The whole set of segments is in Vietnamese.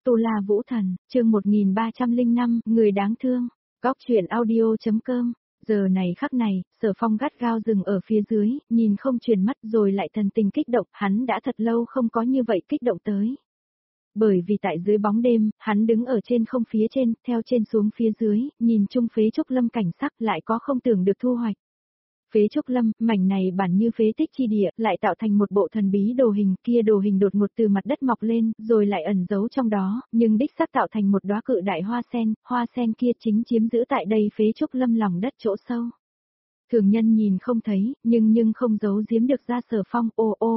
Tu La Vũ Thần, chương 1305, người đáng thương. Góc truyện audio.com. Giờ này khắc này, Sở Phong gắt gao dừng ở phía dưới, nhìn không chuyển mắt rồi lại thần tình kích động, hắn đã thật lâu không có như vậy kích động tới. Bởi vì tại dưới bóng đêm, hắn đứng ở trên không phía trên, theo trên xuống phía dưới, nhìn chung Phế Trúc Lâm cảnh sắc lại có không tưởng được thu hoạch. Phế Trúc Lâm, mảnh này bản như phế tích chi địa, lại tạo thành một bộ thần bí đồ hình, kia đồ hình đột ngột từ mặt đất mọc lên, rồi lại ẩn giấu trong đó, nhưng đích xác tạo thành một đóa cự đại hoa sen kia chính chiếm giữ tại đây Phế Trúc Lâm lòng đất chỗ sâu. Thường nhân nhìn không thấy, nhưng không giấu giếm được ra Sở Phong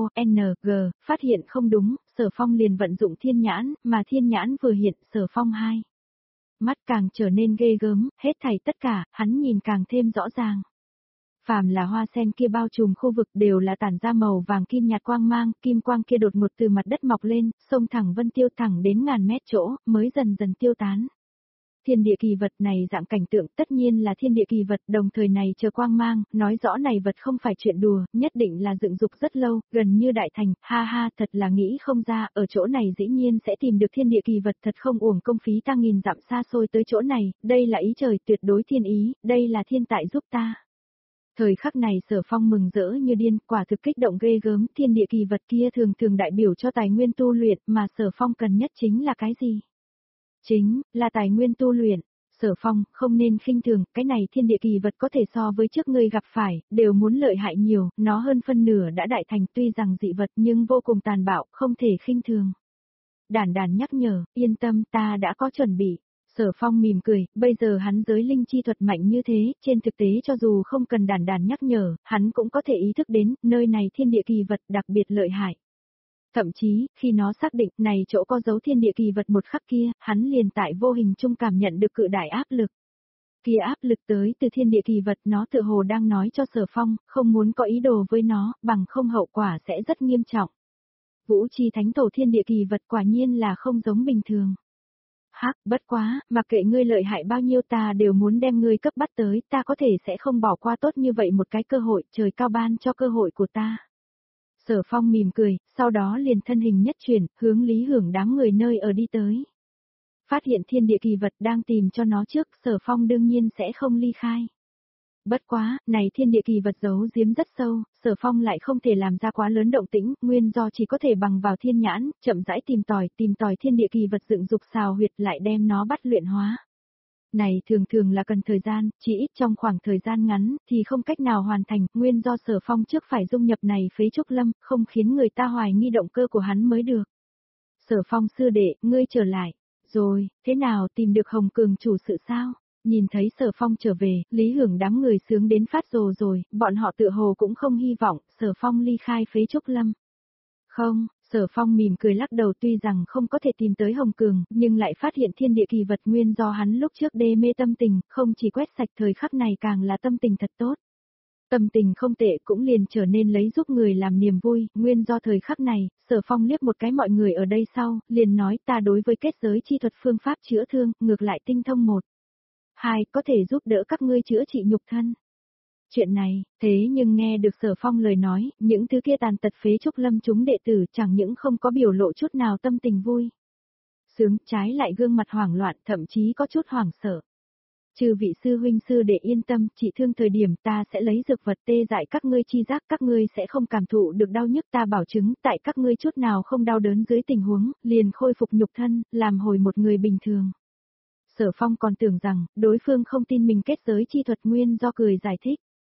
phát hiện không đúng, Sở Phong liền vận dụng thiên nhãn, mà thiên nhãn vừa hiện Sở Phong hai mắt càng trở nên ghê gớm, hết thảy tất cả, hắn nhìn càng thêm rõ ràng. Phàm là hoa sen kia bao trùm khu vực đều là tản ra màu vàng kim nhạt quang mang, kim quang kia đột ngột từ mặt đất mọc lên, xông thẳng vân tiêu thẳng đến ngàn mét chỗ, mới dần dần tiêu tán. Thiên địa kỳ vật này dạng cảnh tượng tất nhiên là thiên địa kỳ vật, đồng thời này chờ quang mang, nói rõ này vật không phải chuyện đùa, nhất định là dựng dục rất lâu, gần như đại thành, ha, thật là nghĩ không ra, ở chỗ này dĩ nhiên sẽ tìm được thiên địa kỳ vật, thật không uổng công phí ta nghìn dặm xa xôi tới chỗ này, đây là ý trời tuyệt đối thiên ý, đây là thiên tại giúp ta. Thời khắc này Sở Phong mừng rỡ như điên, quả thực kích động ghê gớm, thiên địa kỳ vật kia thường đại biểu cho tài nguyên tu luyện, mà Sở Phong cần nhất chính là cái gì? Chính là tài nguyên tu luyện. Sở Phong, không nên khinh thường, cái này thiên địa kỳ vật có thể so với trước ngươi gặp phải, đều muốn lợi hại nhiều, nó hơn phân nửa đã đại thành, tuy rằng dị vật nhưng vô cùng tàn bạo, không thể khinh thường. Đản nhắc nhở, yên tâm, ta đã có chuẩn bị. Sở Phong mỉm cười, bây giờ hắn giới linh chi thuật mạnh như thế, trên thực tế cho dù không cần đản nhắc nhở, hắn cũng có thể ý thức đến, nơi này thiên địa kỳ vật đặc biệt lợi hại. Thậm chí, khi nó xác định này chỗ có dấu thiên địa kỳ vật một khắc kia, hắn liền tại vô hình chung cảm nhận được cự đại áp lực. Kia áp lực tới từ thiên địa kỳ vật, nó tựa hồ đang nói cho Sở Phong, không muốn có ý đồ với nó, bằng không hậu quả sẽ rất nghiêm trọng. Vũ chi thánh tổ thiên địa kỳ vật quả nhiên là không giống bình thường. Bất quá, mặc kệ ngươi lợi hại bao nhiêu ta đều muốn đem ngươi cấp bắt tới, ta có thể sẽ không bỏ qua tốt như vậy một cái cơ hội, trời cao ban cho cơ hội của ta. Sở Phong mỉm cười, sau đó liền thân hình nhất chuyển, hướng Lý Hưởng đám người nơi ở đi tới. Phát hiện thiên địa kỳ vật đang tìm cho nó trước, Sở Phong đương nhiên sẽ không ly khai. Bất quá, này thiên địa kỳ vật giấu giếm rất sâu, Sở Phong lại không thể làm ra quá lớn động tĩnh, nguyên do chỉ có thể bằng vào thiên nhãn, chậm rãi tìm tòi thiên địa kỳ vật dựng dục xào huyệt lại đem nó bắt luyện hóa. Này thường là cần thời gian, chỉ ít trong khoảng thời gian ngắn, thì không cách nào hoàn thành, nguyên do Sở Phong trước phải dung nhập này Phế Trúc Lâm, không khiến người ta hoài nghi động cơ của hắn mới được. Sở Phong sư đệ, ngươi trở lại, rồi, thế nào tìm được Hồng Cường chủ sự sao? Nhìn thấy Sở Phong trở về, Lý Hưởng đám người sướng đến phát rồ rồi, bọn họ tựa hồ cũng không hy vọng, Sở Phong ly khai Phế Trúc Lâm. Không, Sở Phong mỉm cười lắc đầu, tuy rằng không có thể tìm tới Hồng Cường, nhưng lại phát hiện thiên địa kỳ vật nguyên do hắn lúc trước đê mê tâm tình, không chỉ quét sạch thời khắc này càng là tâm tình thật tốt. Tâm tình không tệ cũng liền trở nên lấy giúp người làm niềm vui, nguyên do thời khắc này, Sở Phong liếc một cái mọi người ở đây sau, liền nói ta đối với kết giới chi thuật phương pháp chữa thương, ngược lại tinh thông 1. 2, có thể giúp đỡ các ngươi chữa trị nhục thân. Chuyện này, thế nhưng nghe được Sở Phong lời nói, những thứ kia tàn tật Phế Trúc Lâm chúng đệ tử chẳng những không có biểu lộ chút nào tâm tình vui. Sướng, trái lại gương mặt hoảng loạn, thậm chí có chút hoảng sợ. Chư vị sư huynh sư đệ yên tâm, trị thương thời điểm ta sẽ lấy dược vật tê dại các ngươi chi giác, các ngươi sẽ không cảm thụ được đau nhức, ta bảo chứng tại các ngươi chút nào không đau đớn dưới tình huống, liền khôi phục nhục thân, làm hồi một người bình thường. Sở Phong còn tưởng rằng, đối phương không tin mình kết giới chi thuật, nguyên do cười giải thích.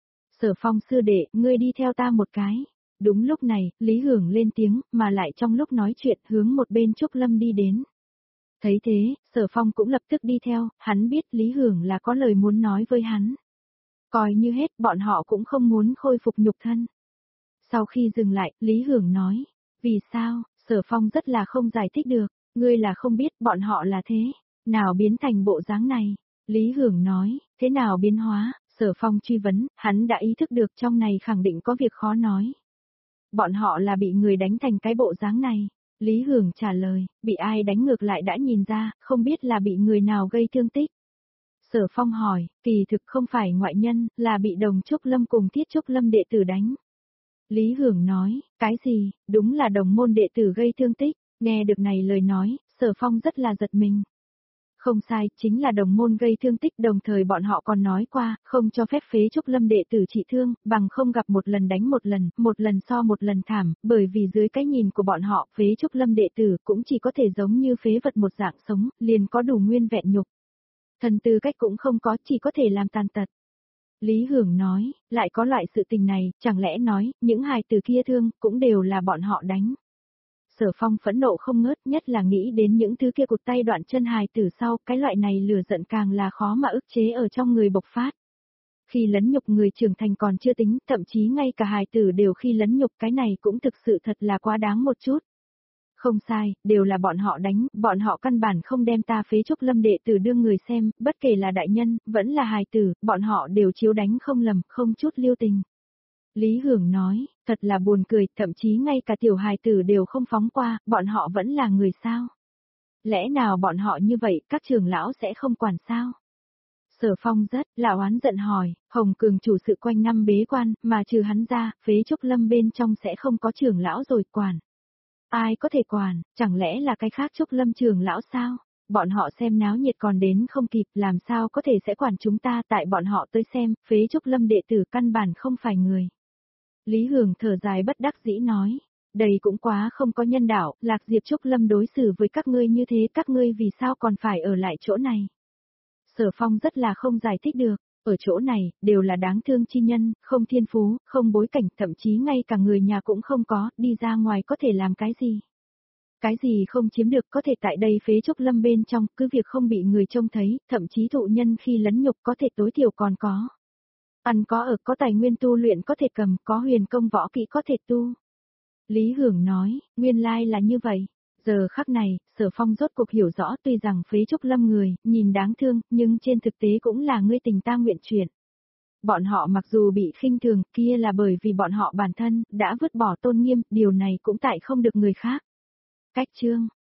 Sở Phong sư đệ, ngươi đi theo ta một cái. Đúng lúc này, Lý Hưởng lên tiếng, mà lại trong lúc nói chuyện hướng một bên Trúc Lâm đi đến. Thấy thế, Sở Phong cũng lập tức đi theo, hắn biết Lý Hưởng là có lời muốn nói với hắn. Coi như hết, bọn họ cũng không muốn khôi phục nhục thân. Sau khi dừng lại, Lý Hưởng nói, vì sao? Sở Phong rất là không giải thích được, ngươi là không biết bọn họ là thế, nào biến thành bộ dáng này. Lý Hưởng nói, thế nào biến hóa? Sở Phong truy vấn, hắn đã ý thức được trong này khẳng định có việc khó nói. Bọn họ là bị người đánh thành cái bộ dáng này. Lý Hưởng trả lời, bị ai đánh ngược lại đã nhìn ra, không biết là bị người nào gây thương tích. Sở Phong hỏi, kỳ thực không phải ngoại nhân, là bị Đồng Trúc Lâm cùng Thiết Trúc Lâm đệ tử đánh. Lý Hưởng nói, cái gì, đúng là đồng môn đệ tử gây thương tích. Nghe được này lời nói, Sở Phong rất là giật mình. Không sai, chính là đồng môn gây thương tích, đồng thời bọn họ còn nói qua, không cho phép Phế Trúc Lâm đệ tử trị thương, bằng không gặp một lần đánh một lần so một lần thảm, bởi vì dưới cái nhìn của bọn họ, Phế Trúc Lâm đệ tử cũng chỉ có thể giống như phế vật một dạng sống, liền có đủ nguyên vẹn nhục. Thần tư cách cũng không có, chỉ có thể làm tàn tật. Lý Hưởng nói, lại có loại sự tình này, chẳng lẽ nói, những hài tử kia thương, cũng đều là bọn họ đánh. Sở Phong phẫn nộ không ngớt, nhất là nghĩ đến những thứ kia cụt tay đoạn chân hài tử sau, cái loại này lửa giận càng là khó mà ức chế ở trong người bộc phát. Khi lấn nhục người trưởng thành còn chưa tính, thậm chí ngay cả hài tử đều khi lấn nhục, cái này cũng thực sự thật là quá đáng một chút. Không sai, đều là bọn họ đánh, bọn họ căn bản không đem ta Phế Trúc Lâm đệ tử đương người xem, bất kể là đại nhân, vẫn là hài tử, bọn họ đều chiếu đánh không lầm, không chút lưu tình. Lý Hưởng nói, thật là buồn cười, thậm chí ngay cả tiểu hài tử đều không phóng qua, bọn họ vẫn là người sao? Lẽ nào bọn họ như vậy, các trưởng lão sẽ không quản sao? Sở Phong rất là oán giận hỏi, Hồng Cường chủ sự quanh năm bế quan, mà trừ hắn ra, Phế Trúc Lâm bên trong sẽ không có trưởng lão rồi quản. Ai có thể quản, chẳng lẽ là cái khác Trúc Lâm trưởng lão sao? Bọn họ xem náo nhiệt còn đến không kịp, làm sao có thể sẽ quản chúng ta, tại bọn họ tới xem, Phế Trúc Lâm đệ tử căn bản không phải người. Lý Hưởng thở dài bất đắc dĩ nói, đây cũng quá không có nhân đạo, Lạc Diệp Trúc Lâm đối xử với các ngươi như thế, các ngươi vì sao còn phải ở lại chỗ này? Sở Phong rất là không giải thích được, ở chỗ này, đều là đáng thương chi nhân, không thiên phú, không bối cảnh, thậm chí ngay cả người nhà cũng không có, đi ra ngoài có thể làm cái gì? Cái gì không chiếm được có thể tại đây Phế Trúc Lâm bên trong, cứ việc không bị người trông thấy, thậm chí thụ nhân khi lấn nhục có thể tối thiểu còn có. Ăn có ở, có tài nguyên tu luyện có thể cầm, có huyền công võ kỹ có thể tu. Lý Hưởng nói, nguyên lai là như vậy. Giờ khắc này, Sở Phong rốt cuộc hiểu rõ, tuy rằng Phế Trúc Lâm người, nhìn đáng thương, nhưng trên thực tế cũng là ngươi tình ta nguyện chuyện. Bọn họ mặc dù bị khinh thường, kia là bởi vì bọn họ bản thân, đã vứt bỏ tôn nghiêm, điều này cũng tại không được người khác. Cách chương